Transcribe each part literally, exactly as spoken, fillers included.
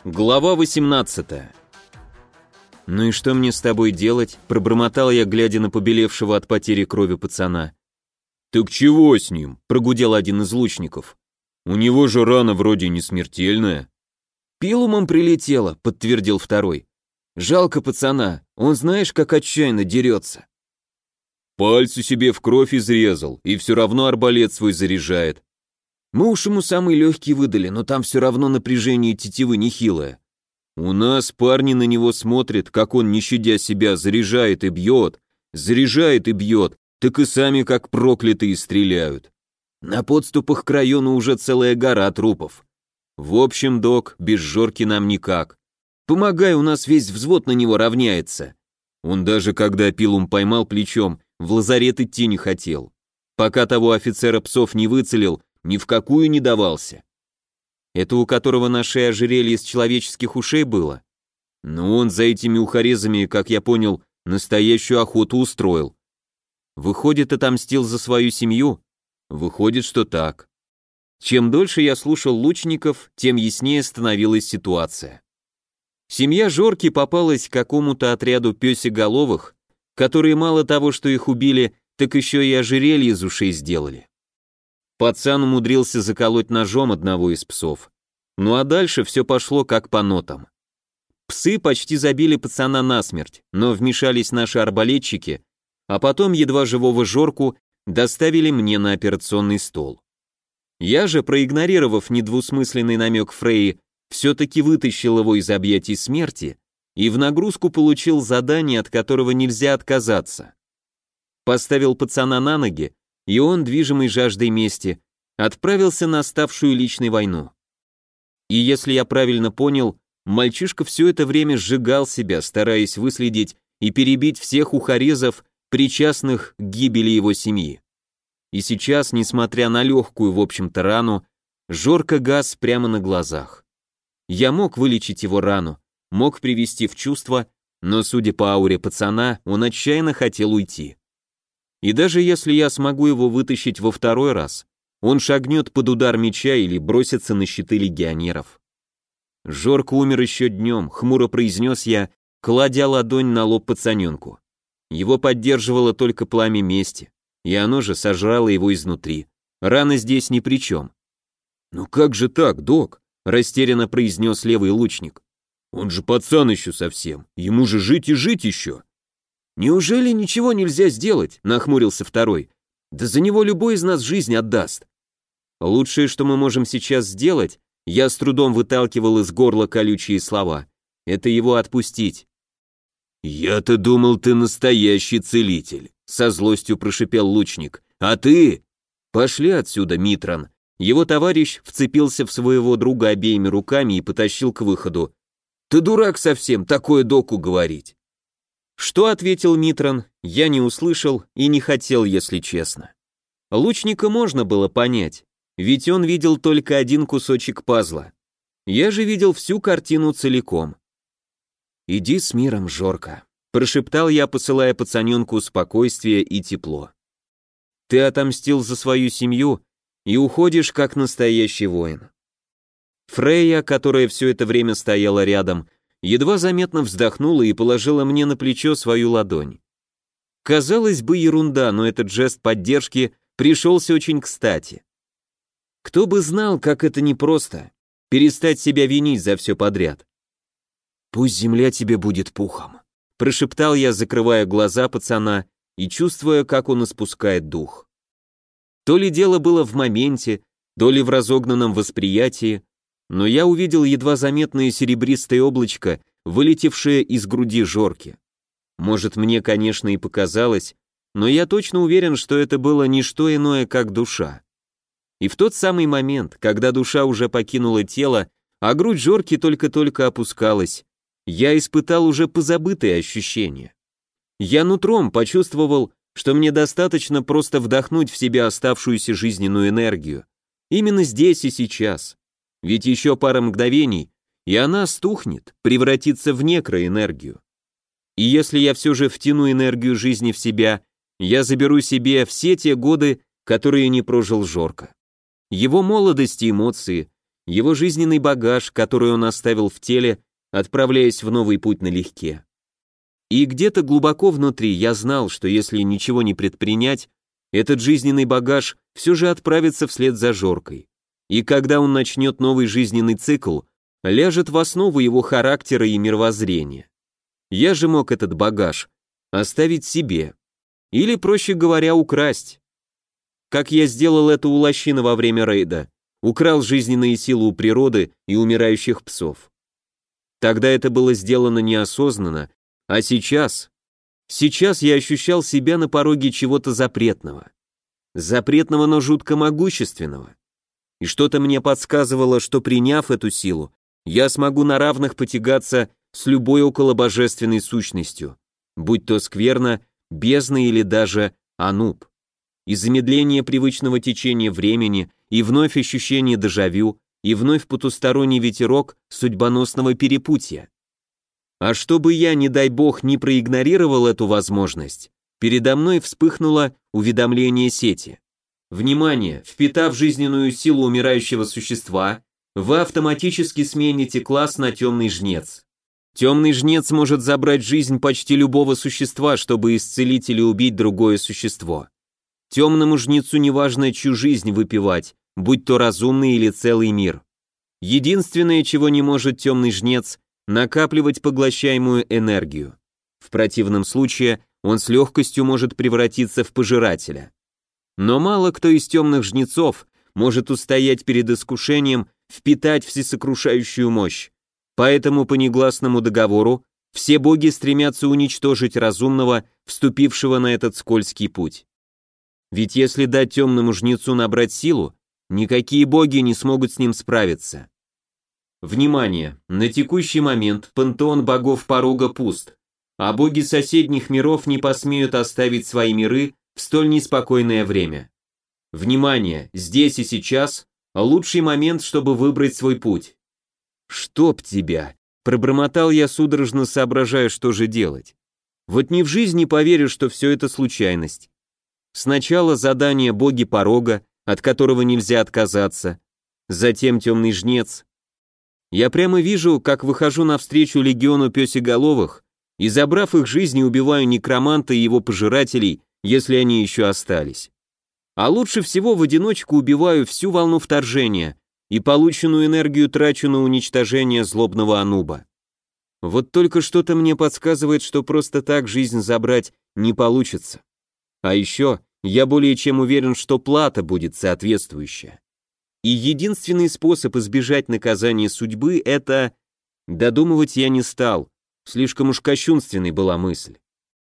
Глава восемнадцатая. «Ну и что мне с тобой делать?» – пробормотал я, глядя на побелевшего от потери крови пацана. «Так чего с ним?» – прогудел один из лучников. «У него же рана вроде не смертельная». «Пилумом прилетело», – подтвердил второй. «Жалко пацана, он знаешь, как отчаянно дерется». «Пальцы себе в кровь изрезал, и все равно арбалет свой заряжает». «Мы уж ему самый легкий выдали, но там все равно напряжение тетивы нехилое». «У нас парни на него смотрят, как он, не щадя себя, заряжает и бьет, заряжает и бьет, так и сами как проклятые стреляют. На подступах к району уже целая гора трупов. В общем, док, без Жорки нам никак. Помогай, у нас весь взвод на него равняется». Он даже когда Пилум поймал плечом, в лазарет идти не хотел. Пока того офицера псов не выцелил, ни в какую не давался. Это у которого на шее ожерелье из человеческих ушей было? Но он за этими ухарезами, как я понял, настоящую охоту устроил. Выходит, отомстил за свою семью? Выходит, что так. Чем дольше я слушал лучников, тем яснее становилась ситуация. Семья Жорки попалась к какому-то отряду пёсеголовых, которые мало того, что их убили, так еще и ожерелье из ушей сделали. Пацан умудрился заколоть ножом одного из псов. Ну а дальше все пошло как по нотам. Псы почти забили пацана насмерть, но вмешались наши арбалетчики, а потом едва живого Жорку доставили мне на операционный стол. Я же, проигнорировав недвусмысленный намек Фрейи, все-таки вытащил его из объятий смерти и в нагрузку получил задание, от которого нельзя отказаться. Поставил пацана на ноги, и он, движимый жаждой мести, отправился на ставшую личной войну. И если я правильно понял, мальчишка все это время сжигал себя, стараясь выследить и перебить всех ухарезов, причастных к гибели его семьи. И сейчас, несмотря на легкую, в общем-то, рану, Жорка гас прямо на глазах. Я мог вылечить его рану, мог привести в чувство, но, судя по ауре пацана, он отчаянно хотел уйти. И даже если я смогу его вытащить во второй раз, он шагнет под удар меча или бросится на щиты легионеров. Жорка умер еще днем, хмуро произнес я, кладя ладонь на лоб пацаненку. Его поддерживало только пламя мести, и оно же сожрало его изнутри. Рана здесь ни при чем. «Ну как же так, док?» — растерянно произнес левый лучник. «Он же пацан еще совсем, ему же жить и жить еще». «Неужели ничего нельзя сделать?» — нахмурился второй. «Да за него любой из нас жизнь отдаст». Лучшее, что мы можем сейчас сделать, я с трудом выталкивал из горла колючие слова, это его отпустить. «Я-то думал, ты настоящий целитель», — со злостью прошипел лучник. «А ты?» «Пошли отсюда, Митран». Его товарищ вцепился в своего друга обеими руками и потащил к выходу. «Ты дурак совсем, такое доку говорить». Что ответил Митран, я не услышал и не хотел, если честно. Лучника можно было понять, ведь он видел только один кусочек пазла. Я же видел всю картину целиком. «Иди с миром, Жорка», — прошептал я, посылая пацаненку спокойствие и тепло. «Ты отомстил за свою семью и уходишь как настоящий воин». Фрейя, которая все это время стояла рядом, едва заметно вздохнула и положила мне на плечо свою ладонь. Казалось бы, ерунда, но этот жест поддержки пришелся очень кстати. Кто бы знал, как это непросто — перестать себя винить за все подряд. «Пусть земля тебе будет пухом», — прошептал я, закрывая глаза пацана и чувствуя, как он испускает дух. То ли дело было в моменте, то ли в разогнанном восприятии, но я увидел едва заметное серебристое облачко, вылетевшее из груди Жорки. Может, мне, конечно, и показалось, но я точно уверен, что это было не что иное, как душа. И в тот самый момент, когда душа уже покинула тело, а грудь Жорки только-только опускалась, я испытал уже позабытые ощущения. Я нутром почувствовал, что мне достаточно просто вдохнуть в себя оставшуюся жизненную энергию. Именно здесь и сейчас. Ведь еще пара мгновений, и она стухнет, превратится в некроэнергию. И если я все же втяну энергию жизни в себя, я заберу себе все те годы, которые не прожил Жорка. Его молодость и эмоции, его жизненный багаж, который он оставил в теле, отправляясь в новый путь налегке. И где-то глубоко внутри я знал, что если ничего не предпринять, этот жизненный багаж все же отправится вслед за Жоркой. И когда он начнет новый жизненный цикл, ляжет в основу его характера и мировоззрения. Я же мог этот багаж оставить себе. Или, проще говоря, украсть. Как я сделал это у лощины во время рейда. Украл жизненные силы у природы и умирающих псов. Тогда это было сделано неосознанно, а сейчас... Сейчас я ощущал себя на пороге чего-то запретного. Запретного, но жутко могущественного. И что-то мне подсказывало, что приняв эту силу, я смогу на равных потягаться с любой околобожественной сущностью, будь то скверна, бездна или даже ануб. И замедление привычного течения времени, и вновь ощущение дежавю, и вновь потусторонний ветерок судьбоносного перепутья. А чтобы я, не дай бог, не проигнорировал эту возможность, передо мной вспыхнуло уведомление сети. Внимание! Впитав жизненную силу умирающего существа, вы автоматически смените класс на темный жнец. Темный жнец может забрать жизнь почти любого существа, чтобы исцелить или убить другое существо. Темному жнецу неважно, чью жизнь выпивать, будь то разумный или целый мир. Единственное, чего не может темный жнец, накапливать поглощаемую энергию. В противном случае он с легкостью может превратиться в пожирателя. Но мало кто из темных жнецов может устоять перед искушением впитать всесокрушающую мощь. Поэтому по негласному договору все боги стремятся уничтожить разумного, вступившего на этот скользкий путь. Ведь если дать темному жнецу набрать силу, никакие боги не смогут с ним справиться. Внимание! На текущий момент пантеон богов порога пуст, а боги соседних миров не посмеют оставить свои миры в столь неспокойное время. Внимание! Здесь и сейчас лучший момент, чтобы выбрать свой путь. «Чтоб тебя!» – пробормотал я, судорожно соображая, что же делать. Вот ни в жизни поверю, что все это случайность. Сначала задание боги порога, от которого нельзя отказаться, затем темный жнец. Я прямо вижу, как выхожу навстречу легиону пёсеголовых и, забрав их жизни, убиваю некроманта и его пожирателей, если они еще остались. А лучше всего в одиночку убиваю всю волну вторжения и полученную энергию трачу на уничтожение злобного ануба. Вот только что-то мне подсказывает, что просто так жизнь забрать не получится. А еще я более чем уверен, что плата будет соответствующая. И единственный способ избежать наказания судьбы — это... Додумывать я не стал, слишком уж кощунственной была мысль.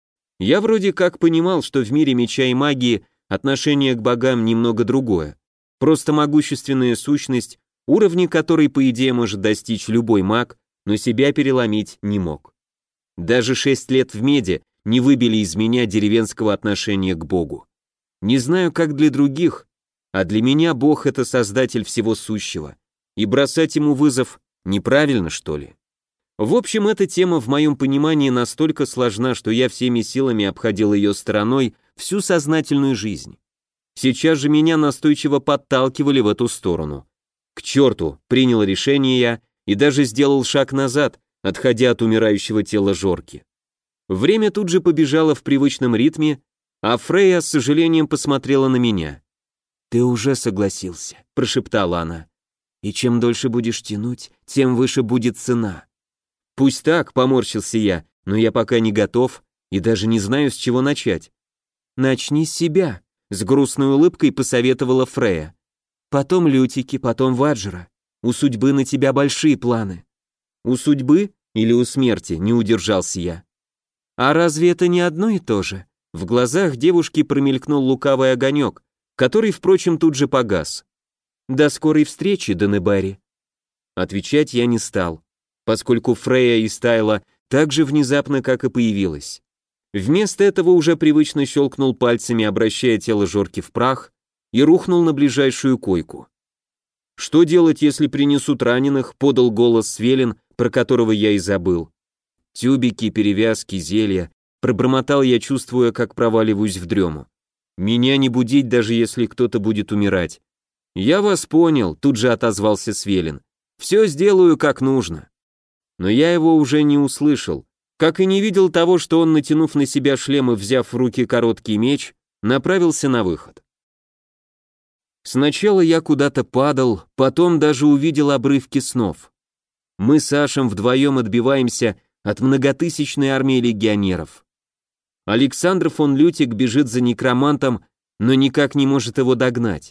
Я вроде как понимал, что в мире меча и магии отношение к богам немного другое. Просто могущественная сущность, уровни которой, по идее, может достичь любой маг, но себя переломить не мог. Даже шесть лет в меде не выбили из меня деревенского отношения к Богу. Не знаю, как для других, а для меня Бог — это создатель всего сущего, и бросать ему вызов неправильно, что ли? В общем, эта тема в моем понимании настолько сложна, что я всеми силами обходил ее стороной всю сознательную жизнь. Сейчас же меня настойчиво подталкивали в эту сторону. К черту, принял решение я и даже сделал шаг назад, отходя от умирающего тела Жорки. Время тут же побежало в привычном ритме, а Фрейя с сожалением посмотрела на меня. «Ты уже согласился», — прошептала она. «И чем дольше будешь тянуть, тем выше будет цена». «Пусть так», — поморщился я, «но я пока не готов и даже не знаю, с чего начать». «Начни с себя», — с грустной улыбкой посоветовала Фрейя. «Потом Лютики, потом Ваджра. У судьбы на тебя большие планы». «У судьбы или у смерти?» — не удержался я. «А разве это не одно и то же?» В глазах девушки промелькнул лукавый огонек, который, впрочем, тут же погас. «До скорой встречи, Данебари». Отвечать я не стал, поскольку Фрейя истаяла так же внезапно, как и появилась. Вместо этого уже привычно щелкнул пальцами, обращая тело Жорки в прах, и рухнул на ближайшую койку. «Что делать, если принесут раненых?» — подал голос Свелин, про которого я и забыл. «Тюбики, перевязки, зелья», — пробормотал я, чувствуя, как проваливаюсь в дрему. «Меня не будить, даже если кто-то будет умирать. «Я вас понял», — тут же отозвался Свелин. «Все сделаю как нужно». Но я его уже не услышал, как и не видел того, что он, натянув на себя шлем и взяв в руки короткий меч, направился на выход. Сначала я куда-то падал, потом даже увидел обрывки снов. Мы с Ашем вдвоем отбиваемся от многотысячной армии легионеров. Александр фон Лютик бежит за некромантом, но никак не может его догнать.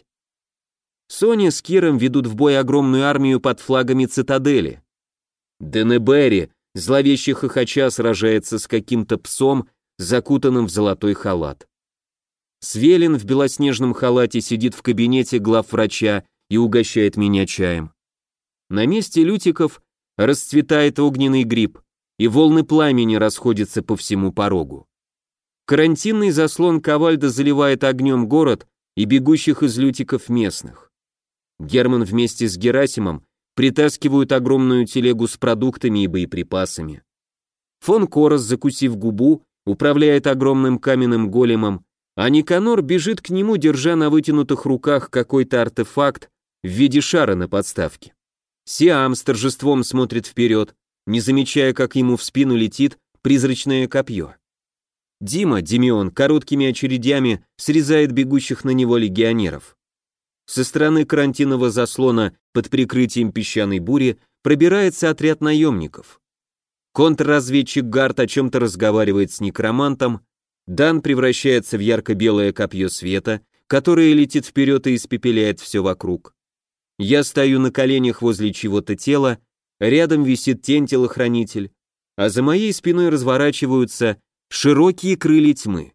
Соня с Киром ведут в бой огромную армию под флагами цитадели. Денебери, зловеще хохоча, сражается с каким-то псом, закутанным в золотой халат. Свелин в белоснежном халате сидит в кабинете главврача и угощает меня чаем. На месте Лютиков расцветает огненный гриб, и волны пламени расходятся по всему порогу. Карантинный заслон Ковальда заливает огнем город и бегущих из Лютиков местных. Герман вместе с Герасимом притаскивают огромную телегу с продуктами и боеприпасами. Фон Корос, закусив губу, управляет огромным каменным големом, а Никанор бежит к нему, держа на вытянутых руках какой-то артефакт в виде шара на подставке. Сиам с торжеством смотрит вперед, не замечая, как ему в спину летит призрачное копье. Дима, Демион, короткими очередями срезает бегущих на него легионеров. Со стороны карантинного заслона под прикрытием песчаной бури пробирается отряд наемников. Контрразведчик Гард о чем-то разговаривает с некромантом, Дан превращается в ярко-белое копье света, которое летит вперед и испепеляет все вокруг. Я стою на коленях возле чего-то тела, рядом висит тень-телохранитель, а за моей спиной разворачиваются широкие крылья тьмы.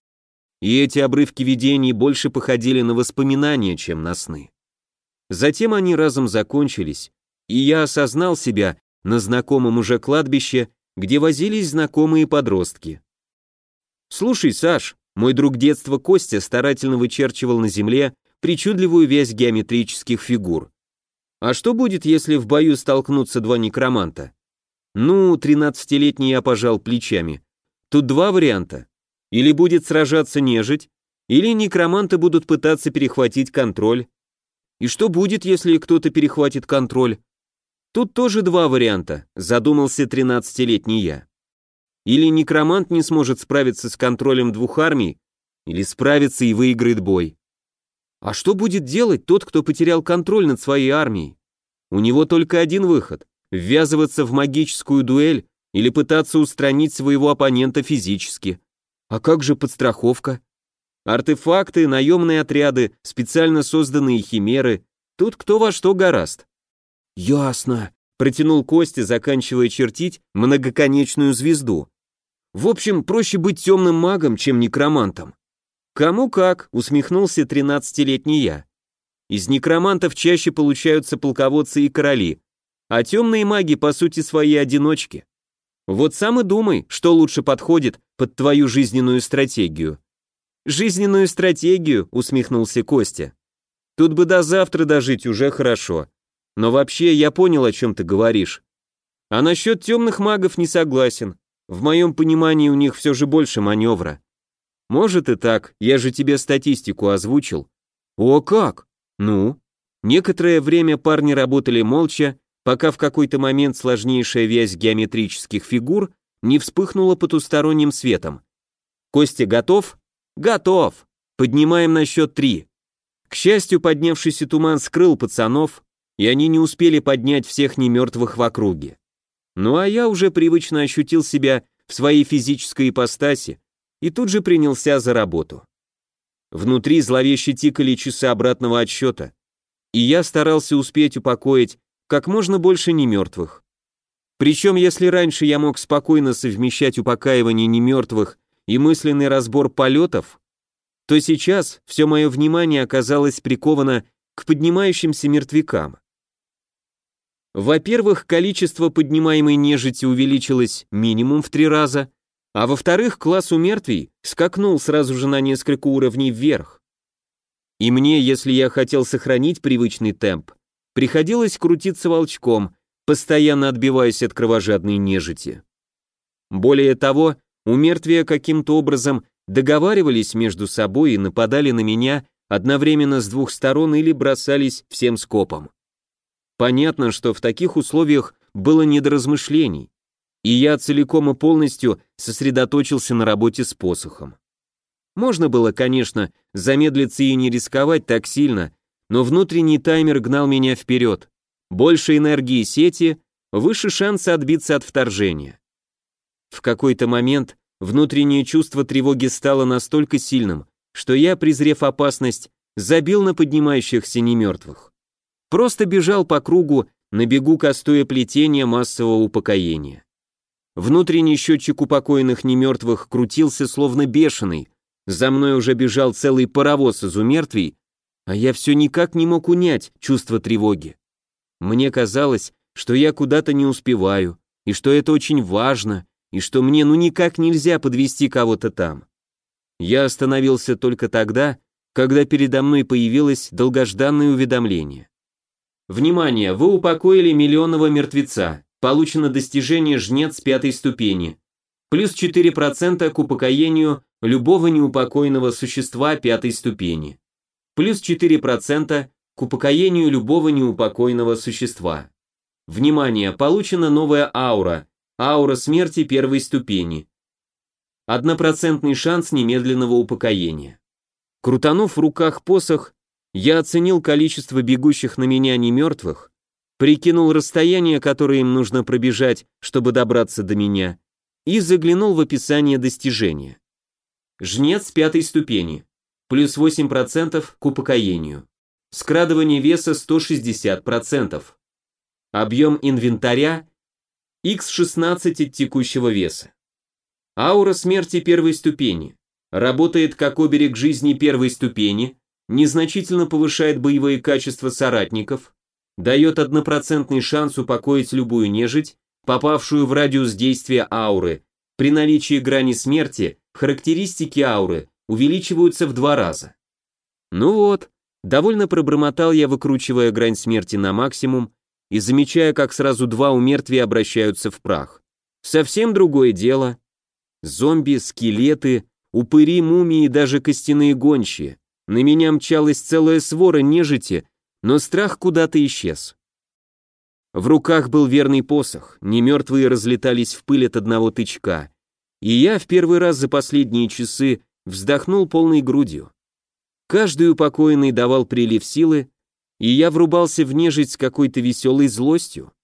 И эти обрывки видений больше походили на воспоминания, чем на сны. Затем они разом закончились, и я осознал себя на знакомом уже кладбище, где возились знакомые подростки. «Слушай, Саш», мой друг детства Костя старательно вычерчивал на земле причудливую вязь геометрических фигур. «А что будет, если в бою столкнутся два некроманта?» «Ну, тринадцатилетний я пожал плечами. Тут два варианта. Или будет сражаться нежить, или некроманты будут пытаться перехватить контроль. И что будет, если кто-то перехватит контроль? Тут тоже два варианта», задумался тринадцатилетний я. Или некромант не сможет справиться с контролем двух армий, или справится и выиграет бой. А что будет делать тот, кто потерял контроль над своей армией? У него только один выход – ввязываться в магическую дуэль или пытаться устранить своего оппонента физически. А как же подстраховка? Артефакты, наемные отряды, специально созданные химеры – тут кто во что горазд. «Ясно», – протянул Костя, заканчивая чертить многоконечную звезду. «В общем, проще быть темным магом, чем некромантом». «Кому как», — усмехнулся тринадцатилетний я. «Из некромантов чаще получаются полководцы и короли, а темные маги, по сути, свои одиночки. Вот сам и думай, что лучше подходит под твою жизненную стратегию». «Жизненную стратегию», — усмехнулся Костя. «Тут бы до завтра дожить уже хорошо. Но вообще я понял, о чем ты говоришь. А насчет темных магов не согласен. В моем понимании у них все же больше маневра. Может и так, я же тебе статистику озвучил». «О как? Ну?» Некоторое время парни работали молча, пока в какой-то момент сложнейшая вязь геометрических фигур не вспыхнула потусторонним светом. «Костя, готов?» «Готов! Поднимаем на счет три». К счастью, поднявшийся туман скрыл пацанов, и они не успели поднять всех немертвых в округе. Ну а я уже привычно ощутил себя в своей физической ипостаси и тут же принялся за работу. Внутри зловеще тикали часы обратного отсчета, и я старался успеть упокоить как можно больше немертвых. Причем, если раньше я мог спокойно совмещать упокаивание немертвых и мысленный разбор полетов, то сейчас все мое внимание оказалось приковано к поднимающимся мертвякам. Во-первых, количество поднимаемой нежити увеличилось минимум в три раза, а во-вторых, класс у мертвей скакнул сразу же на несколько уровней вверх. И мне, если я хотел сохранить привычный темп, приходилось крутиться волчком, постоянно отбиваясь от кровожадной нежити. Более того, у мертвия каким-то образом договаривались между собой и нападали на меня одновременно с двух сторон или бросались всем скопом. Понятно, что в таких условиях было не до размышлений, и я целиком и полностью сосредоточился на работе с посохом. Можно было, конечно, замедлиться и не рисковать так сильно, но внутренний таймер гнал меня вперед. Больше энергии сети, выше шансы отбиться от вторжения. В какой-то момент внутреннее чувство тревоги стало настолько сильным, что я, презрев опасность, забил на поднимающихся немертвых. Просто бежал по кругу, на бегу кастуя плетение массового упокоения. Внутренний счетчик упокоенных немертвых крутился словно бешеный, за мной уже бежал целый паровоз из умертвий, а я все никак не мог унять чувство тревоги. Мне казалось, что я куда-то не успеваю, и что это очень важно, и что мне ну никак нельзя подвести кого-то там. Я остановился только тогда, когда передо мной появилось долгожданное уведомление. Внимание, вы упокоили миллионного мертвеца. Получено достижение жнец пятой ступени. Плюс четыре процента к упокоению любого неупокоенного существа пятой ступени. Плюс четыре процента к упокоению любого неупокоенного существа. Внимание, получена новая аура. Аура смерти первой ступени. Однопроцентный шанс немедленного упокоения. Крутанув в руках посох, я оценил количество бегущих на меня немертвых, прикинул расстояние, которое им нужно пробежать, чтобы добраться до меня, и заглянул в описание достижения. Жнец пятой ступени. Плюс восемь процентов к упокоению. Скрадывание веса сто шестьдесят процентов. Объем инвентаря икс шестнадцать от текущего веса. Аура смерти первой ступени. Работает как оберег жизни первой ступени, незначительно повышает боевые качества соратников, дает однопроцентный шанс упокоить любую нежить, попавшую в радиус действия ауры. При наличии грани смерти характеристики ауры увеличиваются в два раза. Ну вот, довольно пробормотал я, выкручивая грань смерти на максимум и замечая, как сразу два умертвия обращаются в прах. Совсем другое дело. Зомби, скелеты, упыри, мумии и даже костяные гончие. На меня мчалась целая свора нежити, но страх куда-то исчез. В руках был верный посох, немертвые разлетались в пыль от одного тычка, и я в первый раз за последние часы вздохнул полной грудью. Каждый упокоенный давал прилив силы, и я врубался в нежить с какой-то веселой злостью.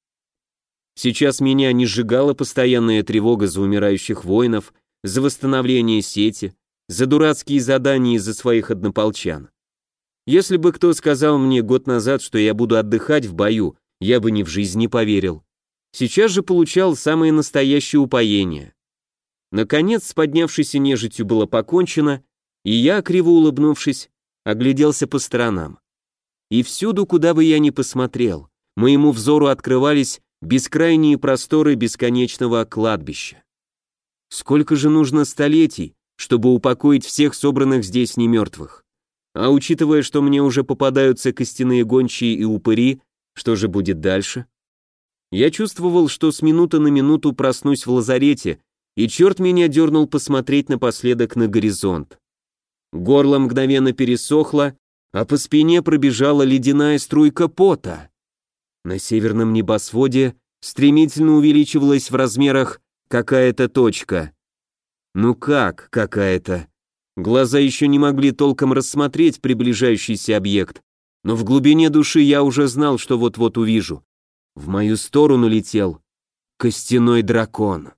Сейчас меня не сжигала постоянная тревога за умирающих воинов, за восстановление сети, за дурацкие задания из-за своих однополчан. Если бы кто сказал мне год назад, что я буду отдыхать в бою, я бы ни в жизнь не поверил. Сейчас же получал самое настоящее упоение. Наконец, с поднявшейся нежитью было покончено, и я, криво улыбнувшись, огляделся по сторонам. И всюду, куда бы я ни посмотрел, моему взору открывались бескрайние просторы бесконечного кладбища. Сколько же нужно столетий, чтобы упокоить всех собранных здесь немертвых? А учитывая, что мне уже попадаются костяные гончие и упыри, что же будет дальше? Я чувствовал, что с минуты на минуту проснусь в лазарете, и черт меня дернул посмотреть напоследок на горизонт. Горло мгновенно пересохло, а по спине пробежала ледяная струйка пота. На северном небосводе стремительно увеличивалась в размерах какая-то точка. Ну как какая-то? Глаза еще не могли толком рассмотреть приближающийся объект, но в глубине души я уже знал, что вот-вот увижу. В мою сторону летел костяной дракон.